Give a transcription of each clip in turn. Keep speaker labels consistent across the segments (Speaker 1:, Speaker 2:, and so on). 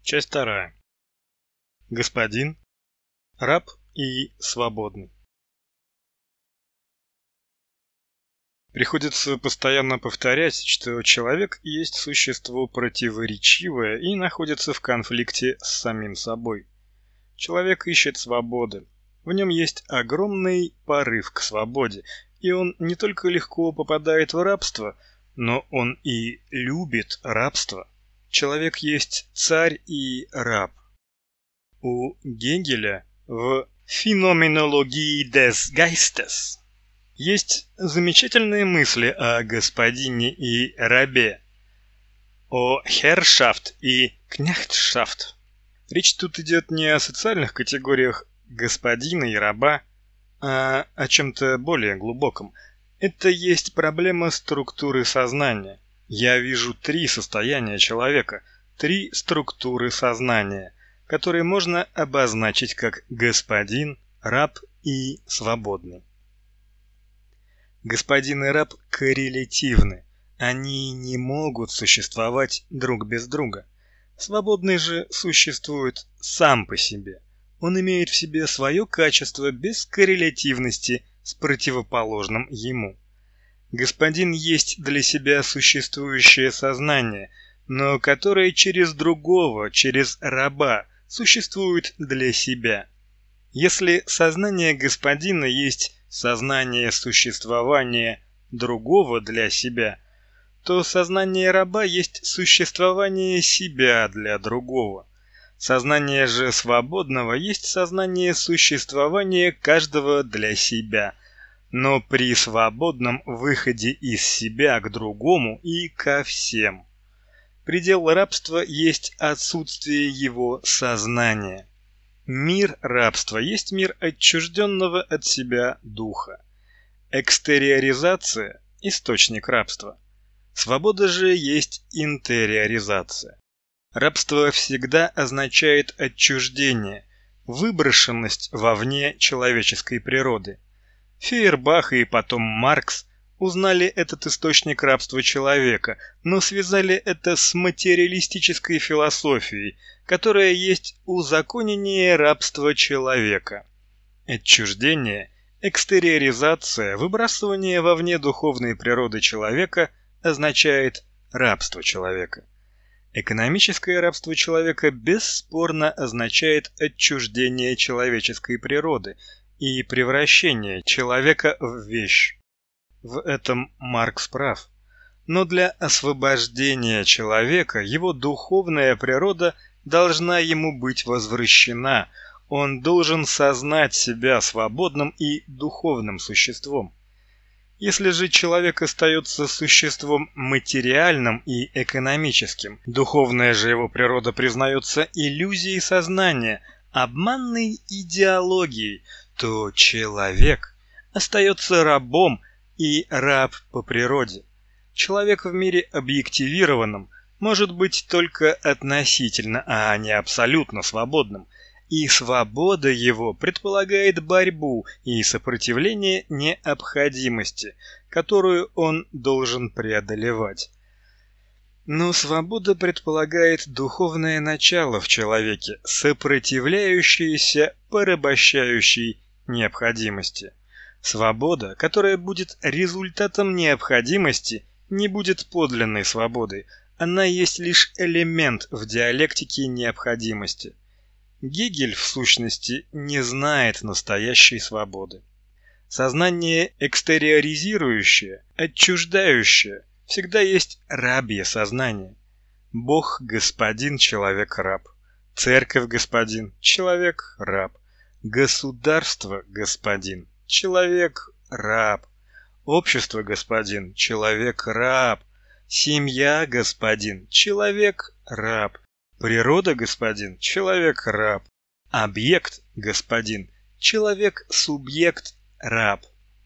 Speaker 1: Часть вторая. Господин, раб и свободный. Приходится постоянно повторять, что человек есть существо противоречивое и находится в конфликте с самим собой. Человек ищет свободы. В нем есть огромный порыв к свободе, и он не только легко попадает в рабство, но он и любит рабство. Человек есть царь и раб. У Гегеля в «Phänomenologie des Geistes» есть замечательные мысли о господине и рабе, о Herrschaft и Knechtschaft. Речь тут идет не о социальных категориях господина и раба, а о чем-то более глубоком. Это есть проблема структуры сознания. Я вижу три состояния человека, три структуры сознания, которые можно обозначить как господин, раб и свободный. Господин и раб коррелятивны, они не могут существовать друг без друга. Свободный же существует сам по себе. Он имеет в себе свое качество без коррелятивности с противоположным ему. Господин есть для себя существующее сознание, но которое через другого, через раба, существует для себя. Если сознание господина есть сознание существования другого для себя, то сознание раба есть существование себя для другого. Сознание же свободного есть сознание существования каждого для себя, но при свободном выходе из себя к другому и ко всем. Предел рабства есть отсутствие его сознания. Мир рабства есть мир отчужденного от себя духа. Экстериоризация – источник рабства. Свобода же есть интериоризация. Рабство всегда означает отчуждение, выброшенность вовне человеческой природы. Фейербах и потом Маркс узнали этот источник рабства человека, но связали это с материалистической философией, которая есть узаконение рабства человека. Отчуждение, экстериоризация, выбрасывание вовне духовной природы человека означает рабство человека. Экономическое рабство человека бесспорно означает отчуждение человеческой природы и превращение человека в вещь. В этом Маркс прав. Но для освобождения человека его духовная природа должна ему быть возвращена. Он должен сознать себя свободным и духовным существом. Если же человек остается существом материальным и экономическим, духовная же его природа признается иллюзией сознания, обманной идеологией, то человек остается рабом и раб по природе. Человек в мире объективированном может быть только относительно, а не абсолютно свободным, и свобода его предполагает борьбу и сопротивление необходимости, которую он должен преодолевать. Но свобода предполагает духовное начало в человеке, сопротивляющееся порабощающей необходимости. Свобода, которая будет результатом необходимости, не будет подлинной свободой, она есть лишь элемент в диалектике необходимости. Гегель, в сущности, не знает настоящей свободы. Сознание экстериоризирующее, отчуждающее, всегда есть рабье сознание. Бог – господин, человек – раб. Церковь – господин, человек – раб. Государство – господин, человек – раб. Общество – господин, человек – раб. Семья – господин, человек – раб. Природа – господин, человек – раб. Объект – господин, человек – субъект, раб.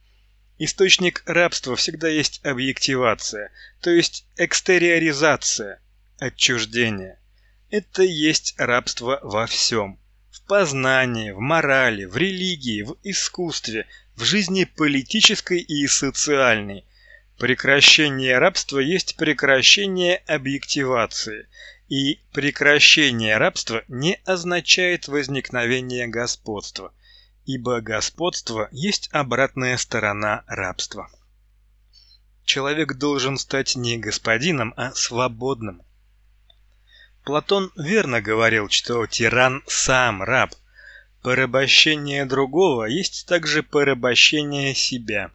Speaker 1: Источник рабства всегда есть объективация, то есть экстериоризация, отчуждение. Это есть рабство во всем. В познании, в морали, в религии, в искусстве, в жизни политической и социальной. Прекращение рабства есть прекращение объективации. И прекращение рабства не означает возникновение господства, ибо господство есть обратная сторона рабства. Человек должен стать не господином, а свободным. Платон верно говорил, что тиран сам раб. Порабощение другого есть также порабощение себя.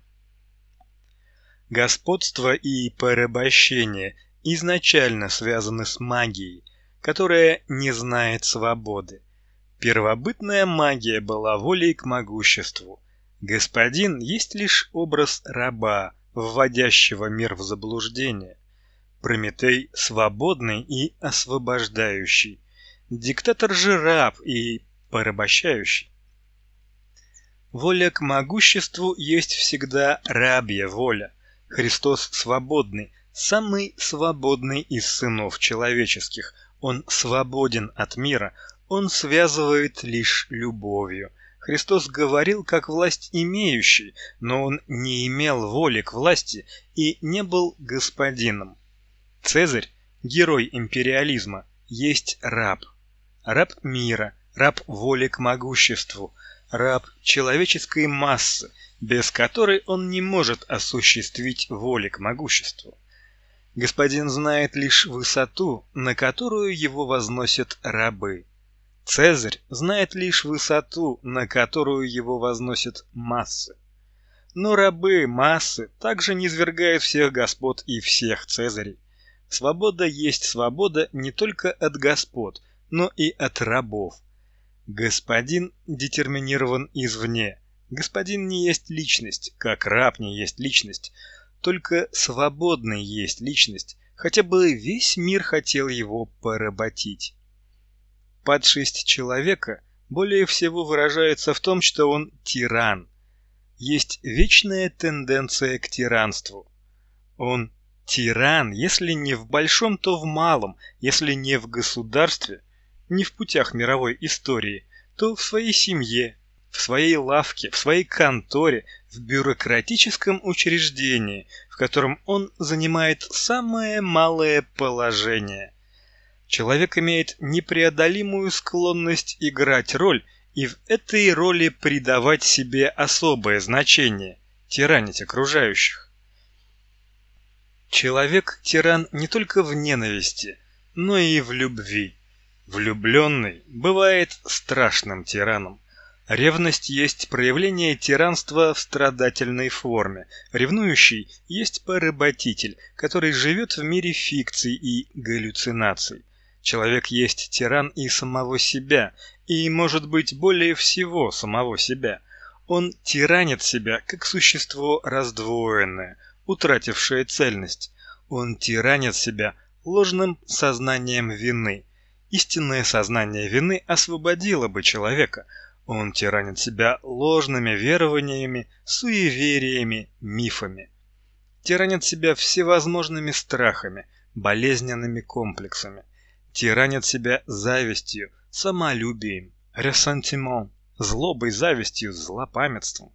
Speaker 1: Господство и порабощение изначально связаны с магией, которая не знает свободы. Первобытная магия была волей к могуществу. Господин есть лишь образ раба, вводящего мир в заблуждение. Прометей свободный и освобождающий. Диктатор же раб и порабощающий. Воля к могуществу есть всегда рабья воля. Христос свободный, самый свободный из сынов человеческих. Он свободен от мира, он связывает лишь любовью. Христос говорил как власть имеющий, но он не имел воли к власти и не был господином. Цезарь, герой империализма, есть раб. Раб мира, раб воли к могуществу, раб человеческой массы, без которой он не может осуществить воли к могуществу. Господин знает лишь высоту, на которую его возносят рабы. Цезарь знает лишь высоту, на которую его возносят массы. Но рабы, массы, также низвергают всех господ и всех цезарей. Свобода есть свобода не только от господ, но и от рабов. Господин детерминирован извне. Господин не есть личность, как раб не есть личность. Только свободный есть личность, хотя бы весь мир хотел его поработить. Падшесть человека более всего выражается в том, что он тиран. Есть вечная тенденция к тиранству. Он тиран, если не в большом, то в малом, если не в государстве, не в путях мировой истории, то в своей семье, в своей лавке, в своей конторе, в бюрократическом учреждении, в котором он занимает самое малое положение. Человек имеет непреодолимую склонность играть роль и в этой роли придавать себе особое значение, тиранить окружающих. Человек тиран не только в ненависти, но и в любви. Влюбленный бывает страшным тираном. Ревность есть проявление тиранства в страдательной форме. Ревнующий есть поработитель, который живет в мире фикций и галлюцинаций. Человек есть тиран и самого себя, и, может быть, более всего самого себя. Он тиранит себя, как существо раздвоенное, утратившее цельность. Он тиранит себя ложным сознанием вины. Истинное сознание вины освободило бы человека. Он тиранит себя ложными верованиями, суевериями, мифами. Тиранит себя всевозможными страхами, болезненными комплексами. Тиранит себя завистью, самолюбием, ресентиментом, злобой, завистью, злопамятством.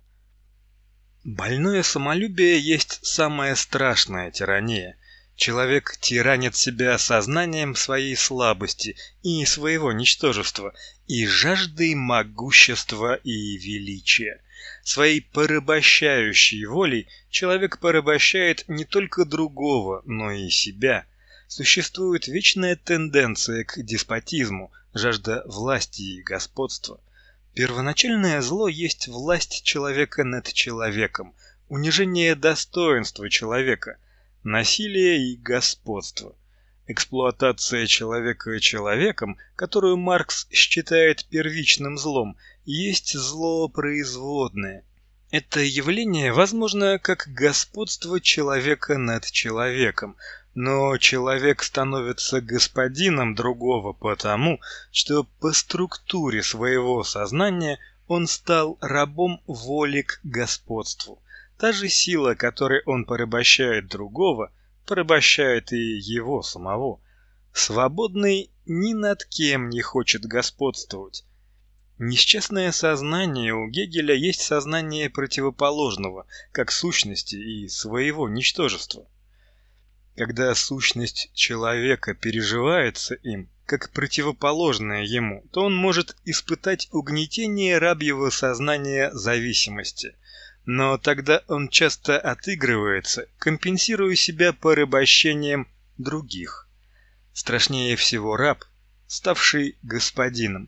Speaker 1: Больное самолюбие есть самая страшная тирания. Человек тиранит себя сознанием своей слабости и своего ничтожества, и жаждой могущества и величия. Своей порабощающей волей человек порабощает не только другого, но и себя. Существует вечная тенденция к деспотизму, жажда власти и господства. Первоначальное зло есть власть человека над человеком, унижение достоинства человека, насилие и господство. Эксплуатация человека человеком, которую Маркс считает первичным злом, есть зло производное. Это явление возможно как господство человека над человеком, но человек становится господином другого потому, что по структуре своего сознания он стал рабом воли к господству. Та же сила, которой он порабощает другого, порабощает и его самого. Свободный ни над кем не хочет господствовать. Несчастное сознание у Гегеля есть сознание противоположного, как сущности и своего ничтожества. Когда сущность человека переживается им, как противоположное ему, то он может испытать угнетение рабьего сознания зависимости. Но тогда он часто отыгрывается, компенсируя себя порабощением других. Страшнее всего раб, ставший господином.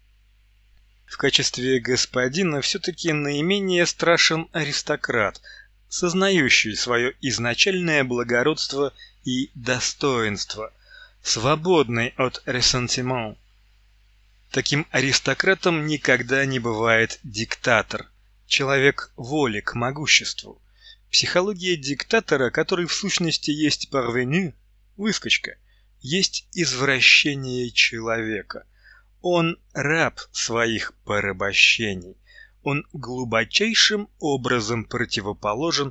Speaker 1: В качестве господина все-таки наименее страшен аристократ, сознающий свое изначальное благородство и достоинство, свободный от ресентимент. Таким аристократом никогда не бывает диктатор, человек воли к могуществу. Психология диктатора, который в сущности есть парвenu, выскочка, есть извращение человека. Он раб своих порабощений. Он глубочайшим образом противоположен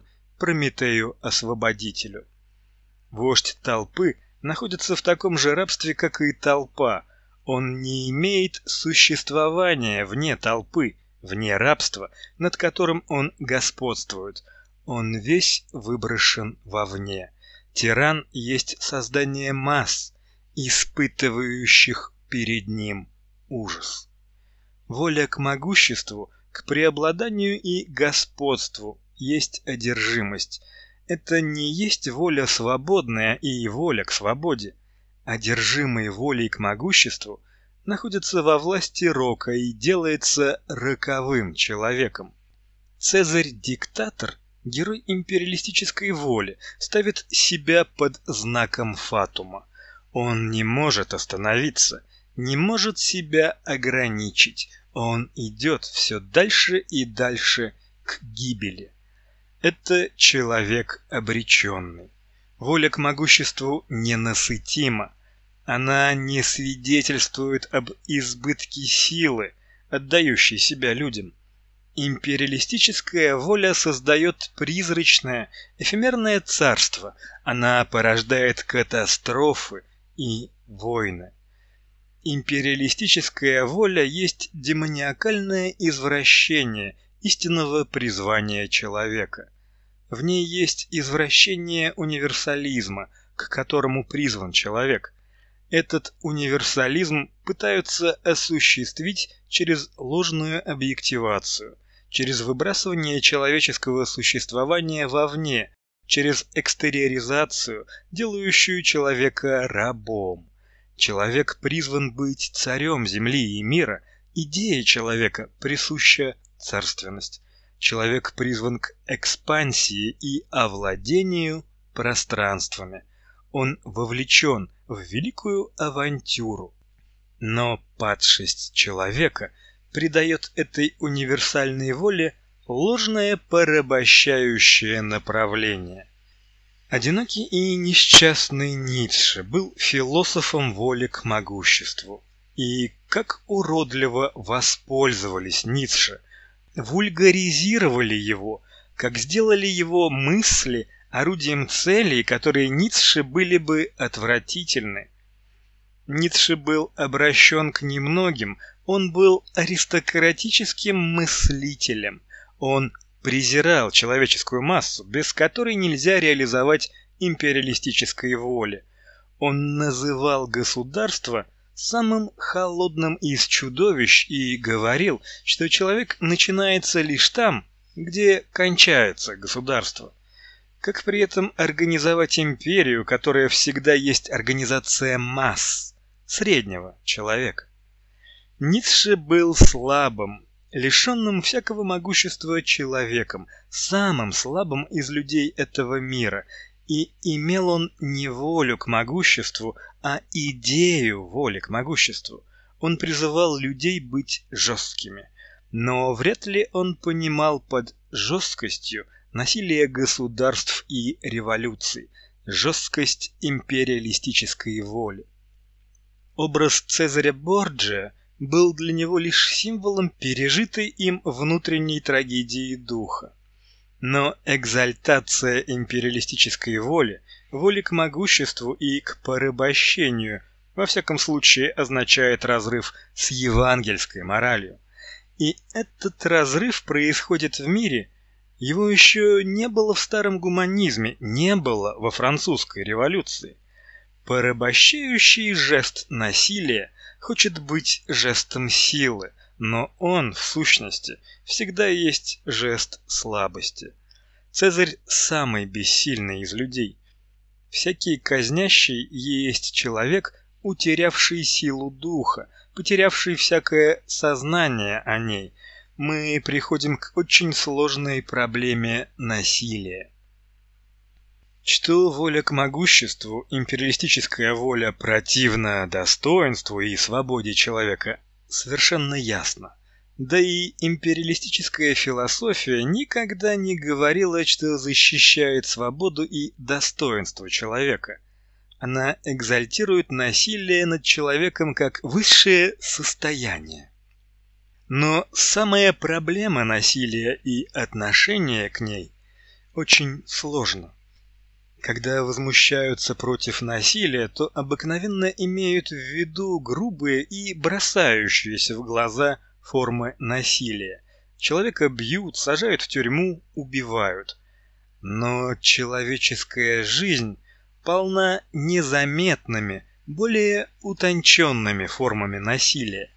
Speaker 1: Прометею-освободителю. Вождь толпы находится в таком же рабстве, как и толпа. Он не имеет существования вне толпы, вне рабства, над которым он господствует. Он весь выброшен вовне. Тиран есть создание масс, испытывающих перед ним ужас. Воля к могуществу, к преобладанию и господству есть одержимость. Это не есть воля свободная и воля к свободе. Одержимый волей к могуществу находится во власти рока и делается роковым человеком. Цезарь-диктатор, герой империалистической воли, ставит себя под знаком фатума. Он не может остановиться, не может себя ограничить. Он идет все дальше и дальше к гибели. Это человек обреченный. Воля к могуществу ненасытима. Она не свидетельствует об избытке силы, отдающей себя людям. Империалистическая воля создает призрачное, эфемерное царство. Она порождает катастрофы и войны. Империалистическая воля есть демониакальное извращение истинного призвания человека. В ней есть извращение универсализма, к которому призван человек. Этот универсализм пытаются осуществить через ложную объективацию, через выбрасывание человеческого существования вовне, через экстериоризацию, делающую человека рабом. Человек призван быть царем земли и мира. Идее человека присуща царственность. Человек призван к экспансии и овладению пространствами. Он вовлечен в великую авантюру. Но падшесть человека придает этой универсальной воле ложное порабощающее направление. Одинокий и несчастный Ницше был философом воли к могуществу. И как уродливо воспользовались Ницше, вульгаризировали его, как сделали его мысли орудием целей, которые Ницше были бы отвратительны. Ницше был обращен к немногим, он был аристократическим мыслителем, он презирал человеческую массу, без которой нельзя реализовать империалистической воли. Он называл государство самым холодным из чудовищ и говорил, что человек начинается лишь там, где кончается государство. Как при этом организовать империю, которая всегда есть организация масс, среднего человека? Ницше был слабым, лишенным всякого могущества человеком, самым слабым из людей этого мира, и имел он не волю к могуществу, а идею воли к могуществу. Он призывал людей быть жесткими, но вряд ли он понимал под жесткостью насилие государств и революций, жесткость империалистической воли. Образ Цезаря Борджиа был для него лишь символом пережитой им внутренней трагедии духа. Но экзальтация империалистической воли, воли к могуществу и к порабощению, во всяком случае означает разрыв с евангельской моралью. И этот разрыв происходит в мире, Его еще не было в старом гуманизме, не было во французской революции. Порабощающий жест насилия хочет быть жестом силы, но он, в сущности, всегда есть жест слабости. Цезарь самый бессильный из людей. Всякий казнящий есть человек, утерявший силу духа, потерявший всякое сознание о ней. Мы приходим к очень сложной проблеме насилия. Что воля к могуществу, империалистическая воля противна достоинству и свободе человека, совершенно ясно. Да и империалистическая философия никогда не говорила, что защищает свободу и достоинство человека. Она экзальтирует насилие над человеком как высшее состояние. Но самая проблема насилия и отношения к ней очень сложна. Когда возмущаются против насилия, то обыкновенно имеют в виду грубые и бросающиеся в глаза формы насилия. Человека бьют, сажают в тюрьму, убивают. Но человеческая жизнь полна незаметными, более утонченными формами насилия.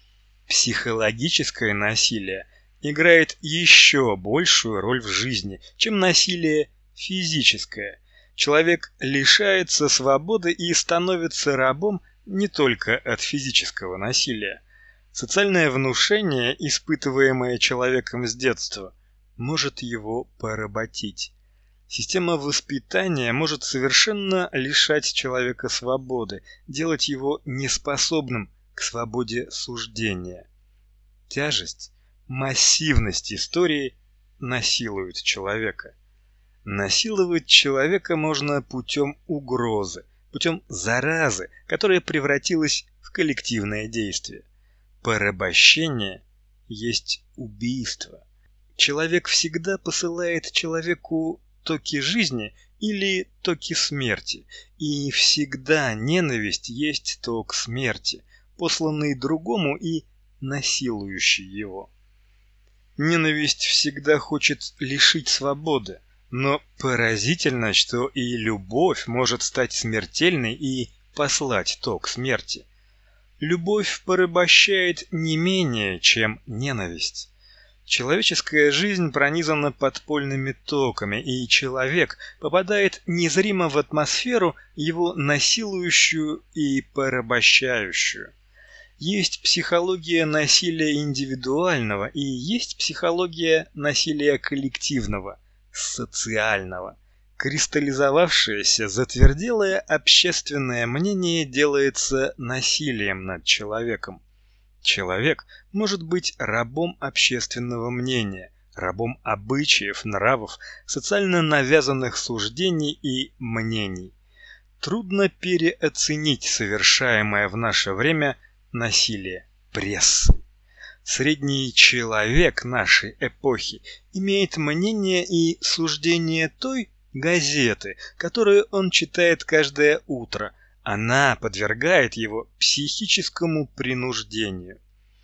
Speaker 1: Психологическое насилие играет еще большую роль в жизни, чем насилие физическое. Человек лишается свободы и становится рабом не только от физического насилия. Социальное внушение, испытываемое человеком с детства, может его поработить. Система воспитания может совершенно лишать человека свободы, делать его неспособным к свободе суждения. Тяжесть, массивность истории насилуют человека. Насиловать человека можно путем угрозы, путем заразы, которая превратилась в коллективное действие. Порабощение есть убийство. Человек всегда посылает человеку токи жизни или токи смерти, и всегда ненависть есть ток смерти, посланный другому и насилующий его. Ненависть всегда хочет лишить свободы, но поразительно, что и любовь может стать смертельной и послать ток смерти. Любовь порабощает не менее, чем ненависть. Человеческая жизнь пронизана подпольными токами, и человек попадает незримо в атмосферу, его насилующую и порабощающую. Есть психология насилия индивидуального и есть психология насилия коллективного, социального. Кристаллизовавшееся, затверделое общественное мнение делается насилием над человеком. Человек может быть рабом общественного мнения, рабом обычаев, нравов, социально навязанных суждений и мнений. Трудно переоценить совершаемое в наше время насилие прессы. Средний человек нашей эпохи имеет мнение и суждение той газеты, которую он читает каждое утро. Она подвергает его психическому принуждению.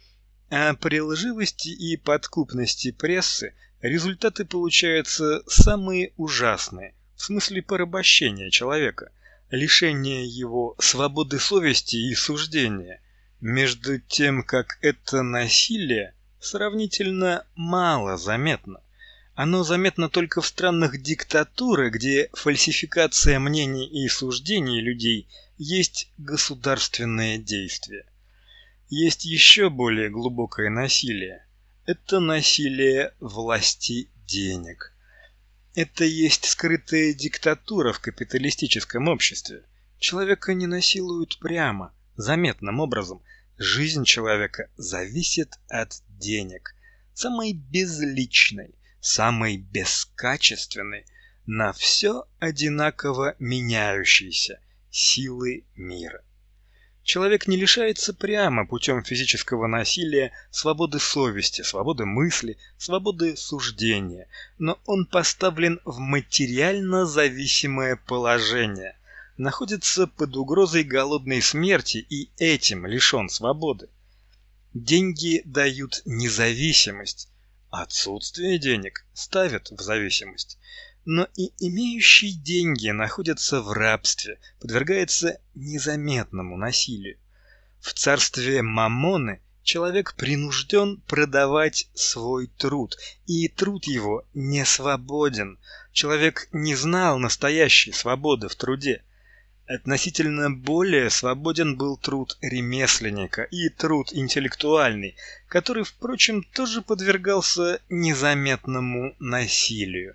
Speaker 1: А при лживости и подкупности прессы результаты получаются самые ужасные, в смысле порабощения человека, лишения его свободы совести и суждения. Между тем, как это насилие сравнительно мало заметно. Оно заметно только в странах диктатуры, где фальсификация мнений и суждений людей есть государственное действие. Есть еще более глубокое насилие. Это насилие власти денег. Это есть скрытая диктатура в капиталистическом обществе. Человека не насилуют прямо, заметным образом. Жизнь человека зависит от денег. Самой безличной, самой бескачественной, на все одинаково меняющейся силы мира. Человек не лишается прямо путем физического насилия свободы совести, свободы мысли, свободы суждения, но он поставлен в материально зависимое положение, находится под угрозой голодной смерти и этим лишен свободы. Деньги дают независимость, Отсутствие денег ставят в зависимость. Но и имеющий деньги находится в рабстве, подвергается незаметному насилию. В царстве Мамоны человек принужден продавать свой труд, и труд его не свободен. Человек не знал настоящей свободы в труде. Относительно более свободен был труд ремесленника и труд интеллектуальный, который, впрочем, тоже подвергался незаметному насилию.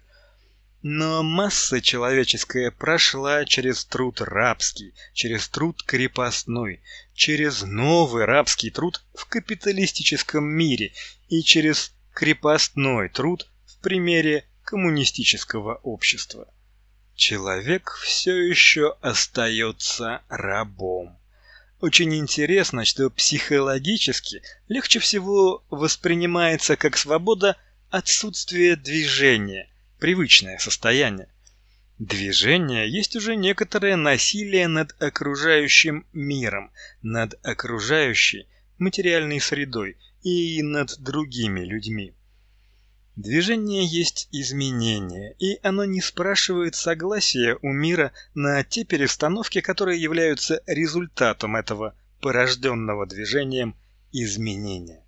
Speaker 1: Но масса человеческая прошла через труд рабский, через труд крепостной, через новый рабский труд в капиталистическом мире и через крепостной труд в примере коммунистического общества. Человек все еще остается рабом. Очень интересно, что психологически легче всего воспринимается как свобода отсутствие движения, привычное состояние. Движение есть уже некоторое насилие над окружающим миром, над окружающей материальной средой и над другими людьми. Движение есть изменение, и оно не спрашивает согласия у мира на те перестановки, которые являются результатом этого порожденного движением изменения.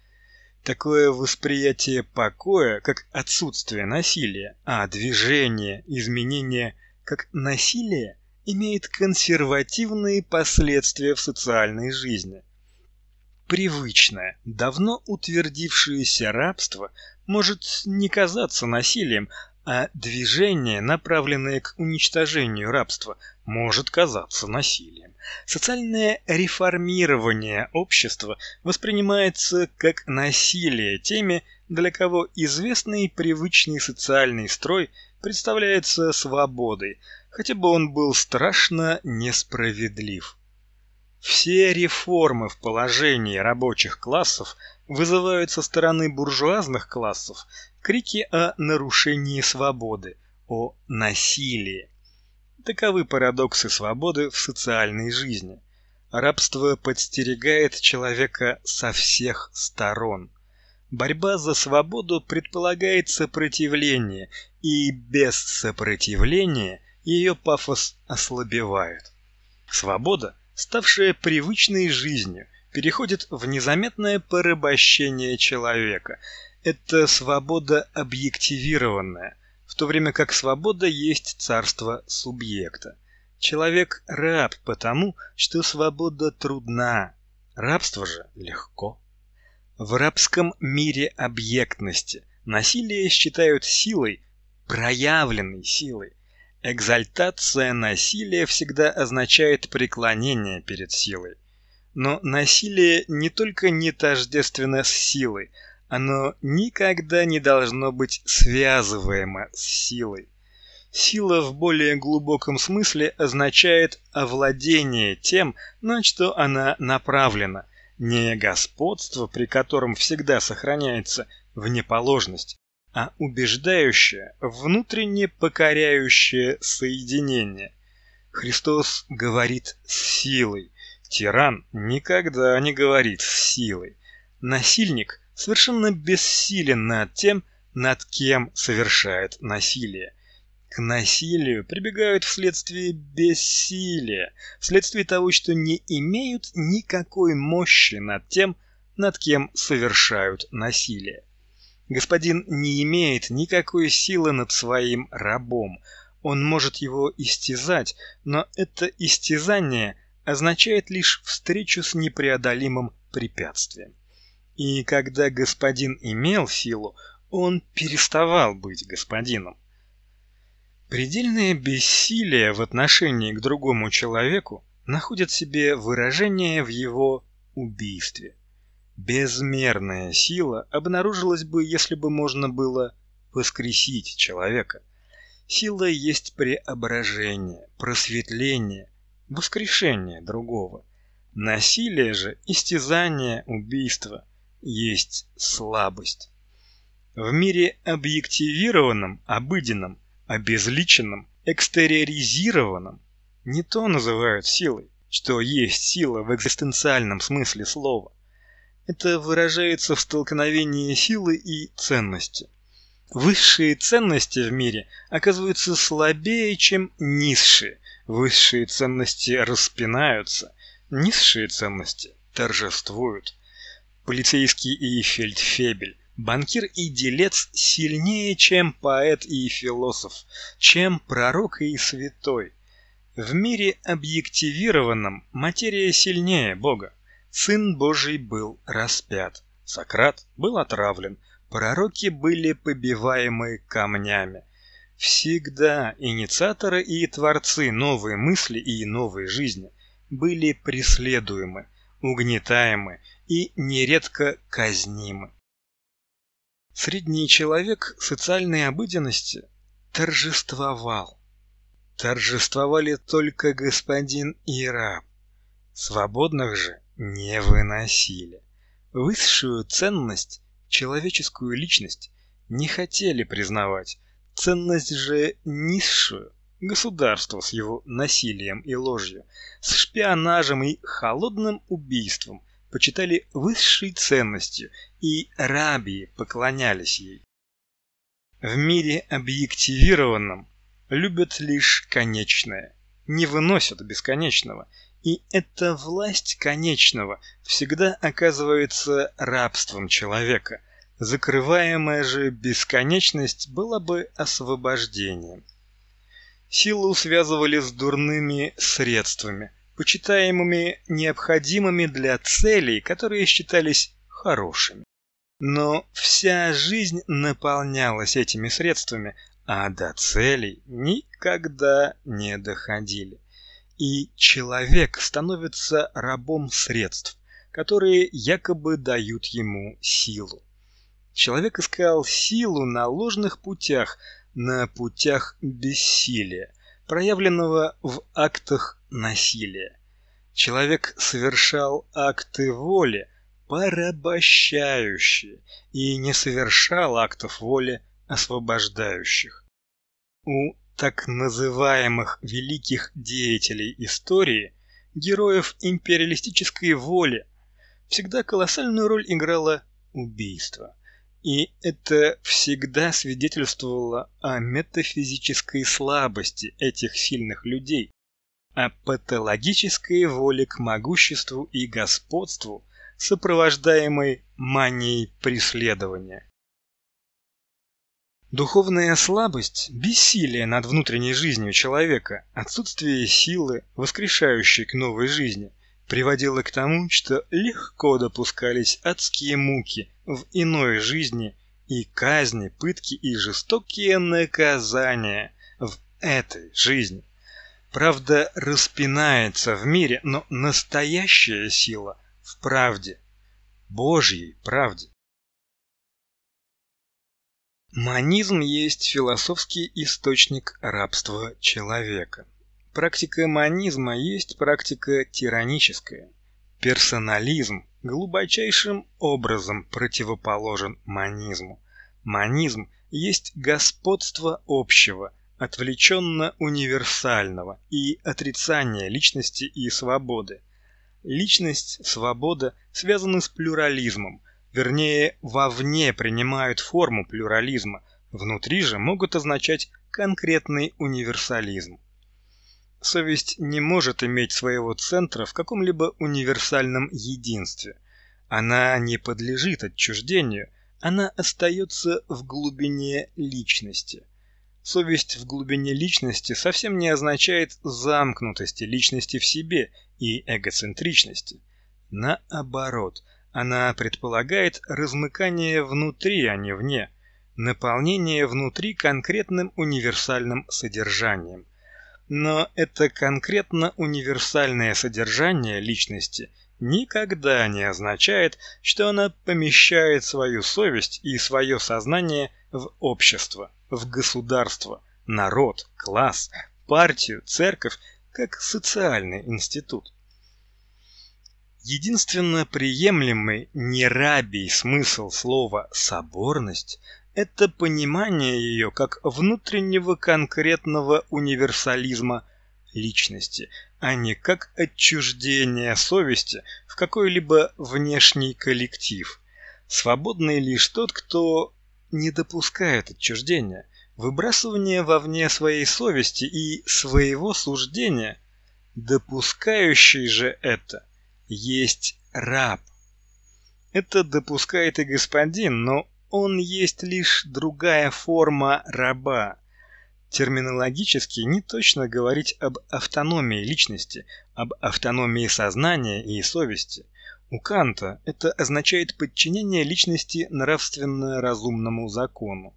Speaker 1: Такое восприятие покоя, как отсутствие насилия, а движение, изменение, как насилие, имеет консервативные последствия в социальной жизни. Привычное, давно утвердившееся рабство может не казаться насилием, а движение, направленное к уничтожению рабства, может казаться насилием. Социальное реформирование общества воспринимается как насилие теми, для кого известный привычный социальный строй представляется свободой, хотя бы он был страшно несправедлив. Все реформы в положении рабочих классов вызывают со стороны буржуазных классов крики о нарушении свободы, о насилии. Таковы парадоксы свободы в социальной жизни. Рабство подстерегает человека со всех сторон. Борьба за свободу предполагает сопротивление, и без сопротивления ее пафос ослабевает. Свобода, ставшая привычной жизнью, переходит в незаметное порабощение человека. Это свобода объективированная, в то время как свобода есть царство субъекта. Человек раб потому, что свобода трудна, рабство же легко. В рабском мире объектности насилие считают силой, проявленной силой. Экзальтация насилия всегда означает преклонение перед силой. Но насилие не только не тождественно с силой, оно никогда не должно быть связываемо с силой. Сила в более глубоком смысле означает овладение тем, на что она направлена, не господство, при котором всегда сохраняется внеположность, а убеждающее, внутренне покоряющее соединение. Христос говорит с силой, тиран никогда не говорит с силой. Насильник совершенно бессилен над тем, над кем совершает насилие. К насилию прибегают вследствие бессилия, вследствие того, что не имеют никакой мощи над тем, над кем совершают насилие. Господин не имеет никакой силы над своим рабом. Он может его истязать, но это истязание означает лишь встречу с непреодолимым препятствием. И когда господин имел силу, он переставал быть господином. Предельное бессилие в отношении к другому человеку находит себе выражение в его убийстве. Безмерная сила обнаружилась бы, если бы можно было воскресить человека. Сила есть преображение, просветление, воскрешение другого. Насилие же, истязание, убийство есть слабость. В мире объективированном, обыденном, обезличенном, экстериоризированном не то называют силой, что есть сила в экзистенциальном смысле слова. Это выражается в столкновении силы и ценности. Высшие ценности в мире оказываются слабее, чем низшие. Высшие ценности распинаются, низшие ценности торжествуют. Полицейский и фельдфебель, банкир и делец сильнее, чем поэт и философ, чем пророк и святой. В мире объективированном материя сильнее Бога. Сын Божий был распят, Сократ был отравлен, пророки были побиваемы камнями. Всегда инициаторы и творцы новой мысли и новой жизни были преследуемы, угнетаемы и нередко казнимы. Средний человек социальной обыденности торжествовал. Торжествовали только господин и раб. Свободных же не выносили. Высшую ценность, человеческую личность, не хотели признавать. Ценность же низшую, государство с его насилием и ложью, с шпионажем и холодным убийством почитали высшей ценностью, и рабии поклонялись ей. В мире объективированном любят лишь конечное, не выносят бесконечного, и эта власть конечного всегда оказывается рабством человека. Закрываемая же бесконечность была бы освобождением. Силу связывали с дурными средствами, почитаемыми необходимыми для целей, которые считались хорошими. Но вся жизнь наполнялась этими средствами, а до целей никогда не доходили. И человек становится рабом средств, которые якобы дают ему силу. Человек искал силу на ложных путях, на путях бессилия, проявленного в актах насилия. Человек совершал акты воли, порабощающие, и не совершал актов воли, освобождающих. У так называемых великих деятелей истории, героев империалистической воли, всегда колоссальную роль играло убийство. И это всегда свидетельствовало о метафизической слабости этих сильных людей, о патологической воле к могуществу и господству, сопровождаемой манией преследования. Духовная слабость, бессилие над внутренней жизнью человека, отсутствие силы, воскрешающей к новой жизни, приводило к тому, что легко допускались адские муки в иной жизни и казни, пытки и жестокие наказания в этой жизни. Правда распинается в мире, но настоящая сила в правде, Божьей правде. Монизм есть философский источник рабства человека. Практика монизма есть практика тираническая. Персонализм глубочайшим образом противоположен монизму. Монизм есть господство общего, отвлеченно-универсального и отрицание личности и свободы. Личность, свобода связаны с плюрализмом, вернее, вовне принимают форму плюрализма, внутри же могут означать конкретный универсализм. Совесть не может иметь своего центра в каком-либо универсальном единстве. Она не подлежит отчуждению, она остается в глубине личности. Совесть в глубине личности совсем не означает замкнутости личности в себе и эгоцентричности. Наоборот, она предполагает размыкание внутри, а не вне, наполнение внутри конкретным универсальным содержанием. Но это конкретно универсальное содержание личности никогда не означает, что она помещает свою совесть и свое сознание в общество, в государство, народ, класс, партию, церковь, как социальный институт. Единственно приемлемый нерабий смысл слова «соборность» – это понимание ее как внутреннего конкретного универсализма личности, а не как отчуждение совести в какой-либо внешний коллектив. Свободный лишь тот, кто не допускает отчуждения, выбрасывания вовне своей совести и своего суждения. Допускающий же это есть раб. Это допускает и господин, но он есть лишь другая форма раба. Терминологически неточно говорить об автономии личности, об автономии сознания и совести. У Канта это означает подчинение личности нравственно-разумному закону.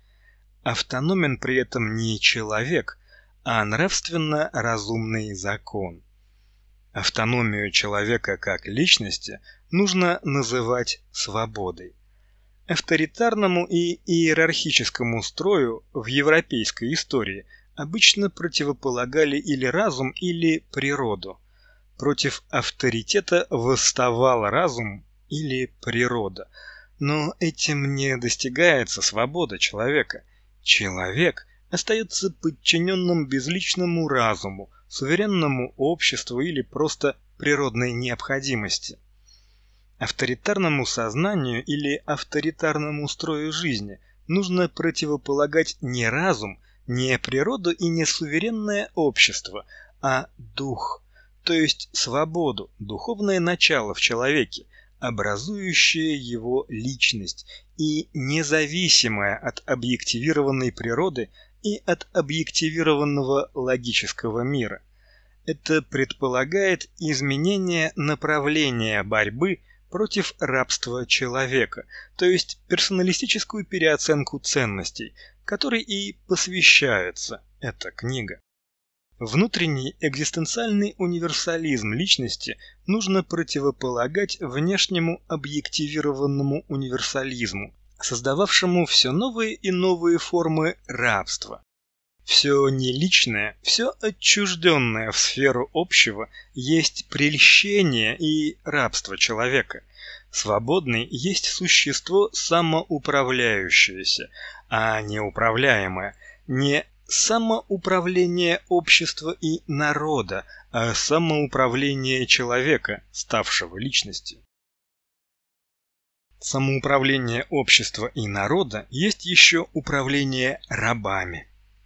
Speaker 1: Автономен при этом не человек, а нравственно-разумный закон. Автономию человека как личности нужно называть свободой. Авторитарному и иерархическому строю в европейской истории обычно противополагали или разум, или природу. Против авторитета восставал разум или природа. Но этим не достигается свобода человека. Человек остается подчиненным безличному разуму, суверенному обществу или просто природной необходимости. Авторитарному сознанию или авторитарному строю жизни нужно противополагать не разум, не природу и не суверенное общество, а дух, то есть свободу, духовное начало в человеке, образующее его личность и независимое от объективированной природы и от объективированного логического мира. Это предполагает изменение направления борьбы против рабства человека, то есть персоналистическую переоценку ценностей, которой и посвящается эта книга. Внутренний экзистенциальный универсализм личности нужно противополагать внешнему объективированному универсализму, создававшему все новые и новые формы рабства. Все неличное, все отчужденное в сферу общего есть прельщение и рабство человека. Свободный есть существо самоуправляющееся, а не управляемое, не самоуправление общества и народа, а самоуправление человека, ставшего личностью. Самоуправление общества и народа есть еще управление рабами.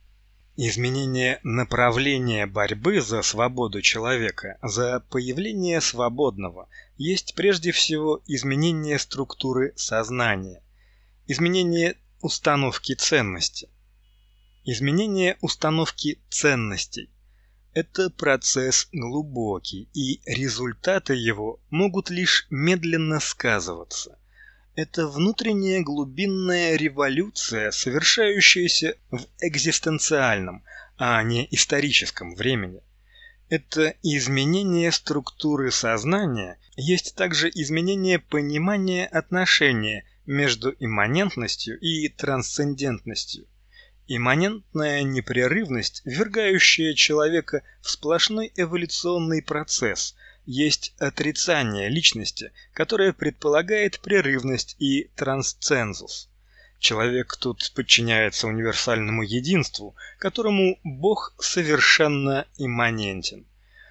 Speaker 1: Изменение направления борьбы за свободу человека, за появление свободного, есть прежде всего изменение структуры сознания, изменение установки ценности. Изменение установки ценностей – это процесс глубокий, и результаты его могут лишь медленно сказываться. Это внутренняя глубинная революция, совершающаяся в экзистенциальном, а не историческом времени. Это изменение структуры сознания есть также изменение понимания отношения между имманентностью и трансцендентностью. Имманентная непрерывность, ввергающая человека в сплошной эволюционный процесс, есть отрицание личности, которое предполагает прерывность и трансцензус. Человек тут подчиняется универсальному единству, которому Бог совершенно имманентен.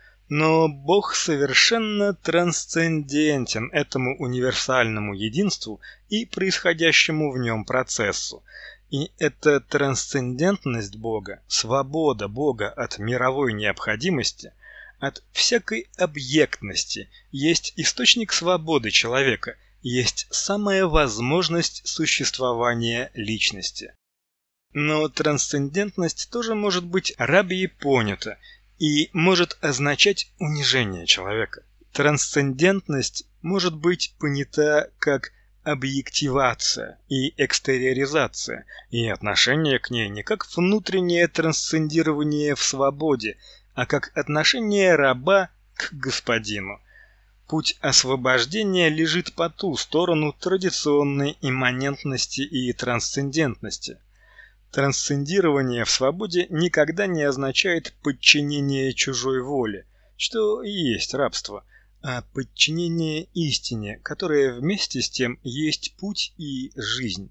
Speaker 1: Но Бог совершенно трансцендентен этому универсальному единству и происходящему в нем процессу. И эта трансцендентность Бога, свобода Бога от мировой необходимости, от всякой объектности, есть источник свободы человека, есть самая возможность существования личности. Но трансцендентность тоже может быть рабьей понята и может означать унижение человека. Трансцендентность может быть понята как объективация и экстериоризация, и отношение к ней не как внутреннее трансцендирование в свободе, а как отношение раба к господину. Путь освобождения лежит по ту сторону традиционной имманентности и трансцендентности. Трансцендирование в свободе никогда не означает подчинение чужой воле, что и есть рабство, а подчинение истине, которая вместе с тем есть путь и жизнь.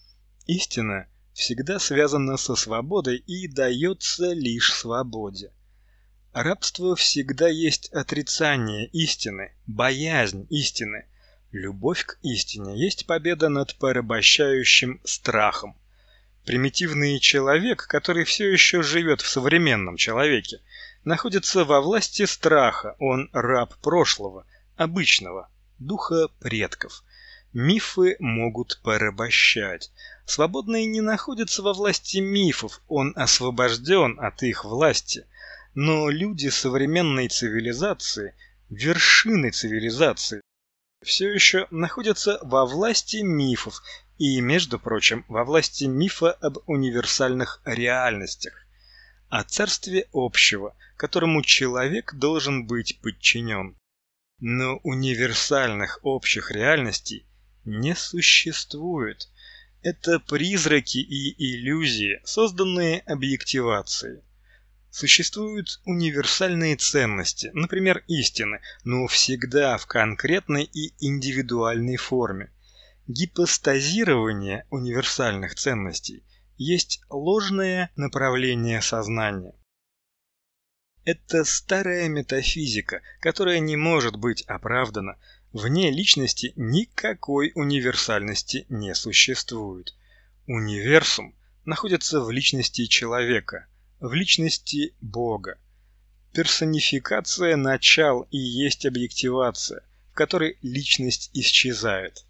Speaker 1: Истина всегда связана со свободой и дается лишь свободе. Рабство всегда есть отрицание истины, боязнь истины. Любовь к истине есть победа над порабощающим страхом. Примитивный человек, который все еще живет в современном человеке, находится во власти страха, он раб прошлого, обычного, духа предков. Мифы могут порабощать. Свободный не находится во власти мифов, он освобожден от их власти. Но люди современной цивилизации, вершины цивилизации, все еще находятся во власти мифов и, между прочим, во власти мифа об универсальных реальностях, о царстве общего, которому человек должен быть подчинен. Но универсальных общих реальностей не существует. Это призраки и иллюзии, созданные объективацией. Существуют универсальные ценности, например, истины, но всегда в конкретной и индивидуальной форме. Гипостазирование универсальных ценностей есть ложное направление сознания. Это старая метафизика, которая не может быть оправдана. Вне личности никакой универсальности не существует. Универсум находится в личности человека, в личности Бога. Персонификация начал и есть объективация, в которой личность исчезает.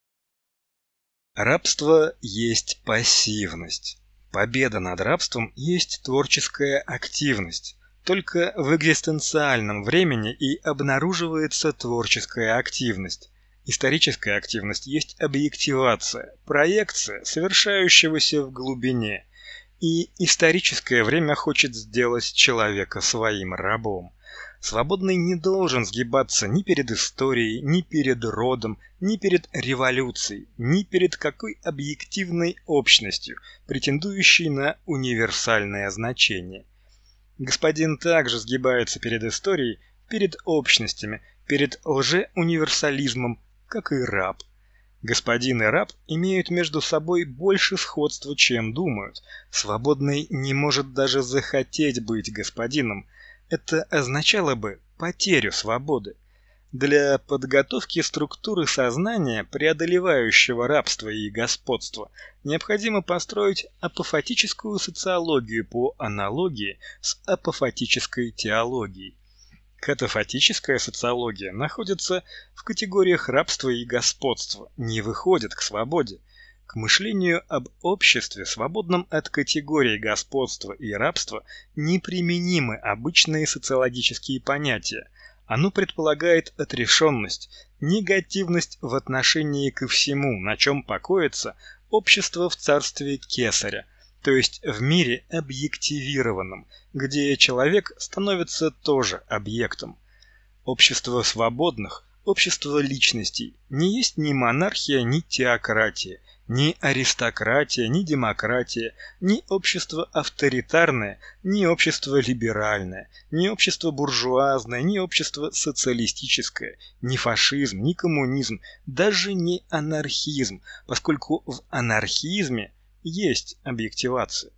Speaker 1: Рабство есть пассивность. Победа над рабством есть творческая активность. Только в экзистенциальном времени и обнаруживается творческая активность. Историческая активность есть объективация, проекция совершающегося в глубине. И историческое время хочет сделать человека своим рабом. Свободный не должен сгибаться ни перед историей, ни перед родом, ни перед революцией, ни перед какой объективной общностью, претендующей на универсальное значение. Господин также сгибается перед историей, перед общностями, перед лжеуниверсализмом, как и раб. Господин и раб имеют между собой больше сходства, чем думают. Свободный не может даже захотеть быть господином. Это означало бы потерю свободы. Для подготовки структуры сознания, преодолевающего рабство и господство, необходимо построить апофатическую социологию по аналогии с апофатической теологией. Катафатическая социология находится в категориях рабства и господства, не выходит к свободе. К мышлению об обществе, свободном от категорий господства и рабства, неприменимы обычные социологические понятия. Оно предполагает отрешенность, негативность в отношении ко всему, на чем покоится общество в царстве Кесаря, то есть в мире объективированном, где человек становится тоже объектом. Общество свободных, общество личностей не есть ни монархия, ни теократия, ни аристократия, ни демократия, ни общество авторитарное, ни общество либеральное, ни общество буржуазное, ни общество социалистическое, ни фашизм, ни коммунизм, даже не анархизм, поскольку в анархизме есть объективация.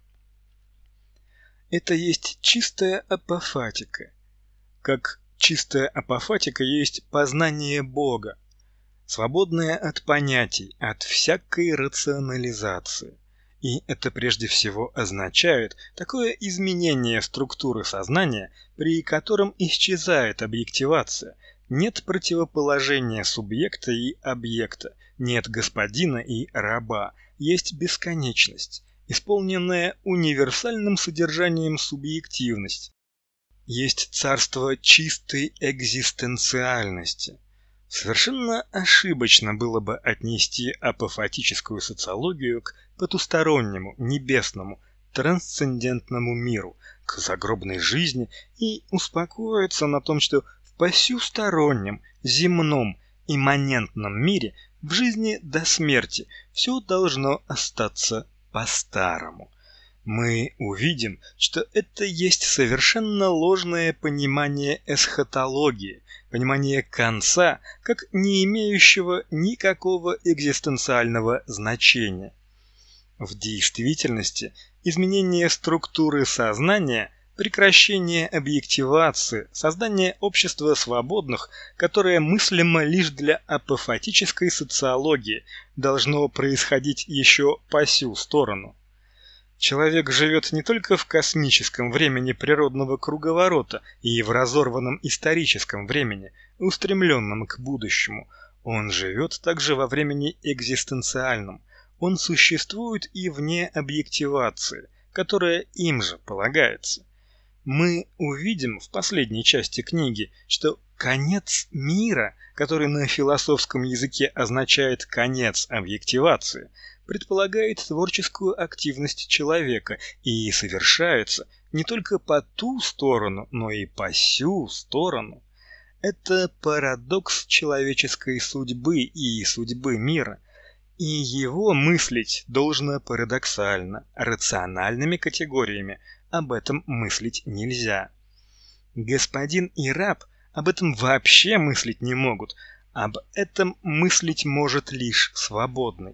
Speaker 1: Это есть чистая апофатика. Как чистая апофатика есть познание Бога, свободное от понятий, от всякой рационализации. И это прежде всего означает такое изменение структуры сознания, при котором исчезает объективация, нет противоположения субъекта и объекта, нет господина и раба, есть бесконечность, исполненная универсальным содержанием субъективность. Есть царство чистой экзистенциальности. Совершенно ошибочно было бы отнести апофатическую социологию к потустороннему, небесному, трансцендентному миру, к загробной жизни и успокоиться на том, что в посюстороннем, земном, имманентном мире в жизни до смерти все должно остаться по-старому. Мы увидим, что это есть совершенно ложное понимание эсхатологии, понимание конца как не имеющего никакого экзистенциального значения. В действительности изменение структуры сознания прекращение объективации, создание общества свободных, которое мыслимо лишь для апофатической социологии, должно происходить еще по сю сторону. Человек живет не только в космическом времени природного круговорота и в разорванном историческом времени, устремленном к будущему. Он живет также во времени экзистенциальном. Он существует и вне объективации, которая им же полагается. Мы увидим в последней части книги, что конец мира, который на философском языке означает конец объективации, предполагает творческую активность человека и совершается не только по ту сторону, но и по сю сторону. Это парадокс человеческой судьбы и судьбы мира, и его мыслить должно парадоксально, рациональными категориями, об этом мыслить нельзя. Господин и раб об этом вообще мыслить не могут, об этом мыслить может лишь свободный.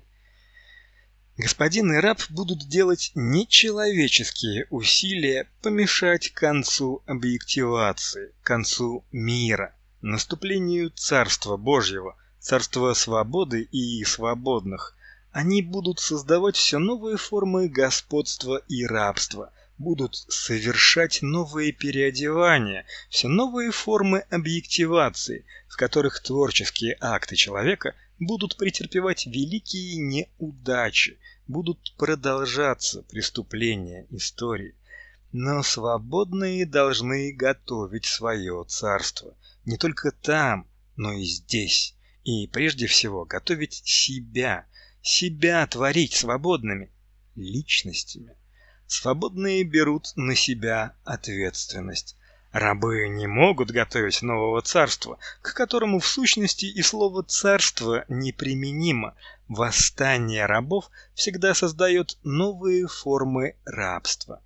Speaker 1: Господин и раб будут делать нечеловеческие усилия помешать концу объективации, концу мира, наступлению Царства Божьего, Царства свободы и свободных. Они будут создавать все новые формы господства и рабства, будут совершать новые переодевания, все новые формы объективации, в которых творческие акты человека будут претерпевать великие неудачи, будут продолжаться преступления истории. Но свободные должны готовить свое царство, не только там, но и здесь, и прежде всего готовить себя творить свободными личностями. Свободные берут на себя ответственность. Рабы не могут готовить нового царства, к которому в сущности и слово «царство» неприменимо. Восстание рабов всегда создает новые формы рабства.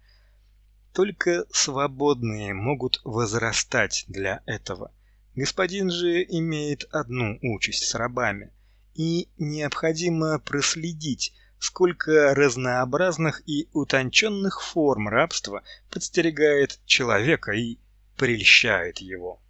Speaker 1: Только свободные могут возрастать для этого. Господин же имеет одну участь с рабами, и необходимо проследить, сколько разнообразных и утонченных форм рабства подстерегает человека и прельщает его.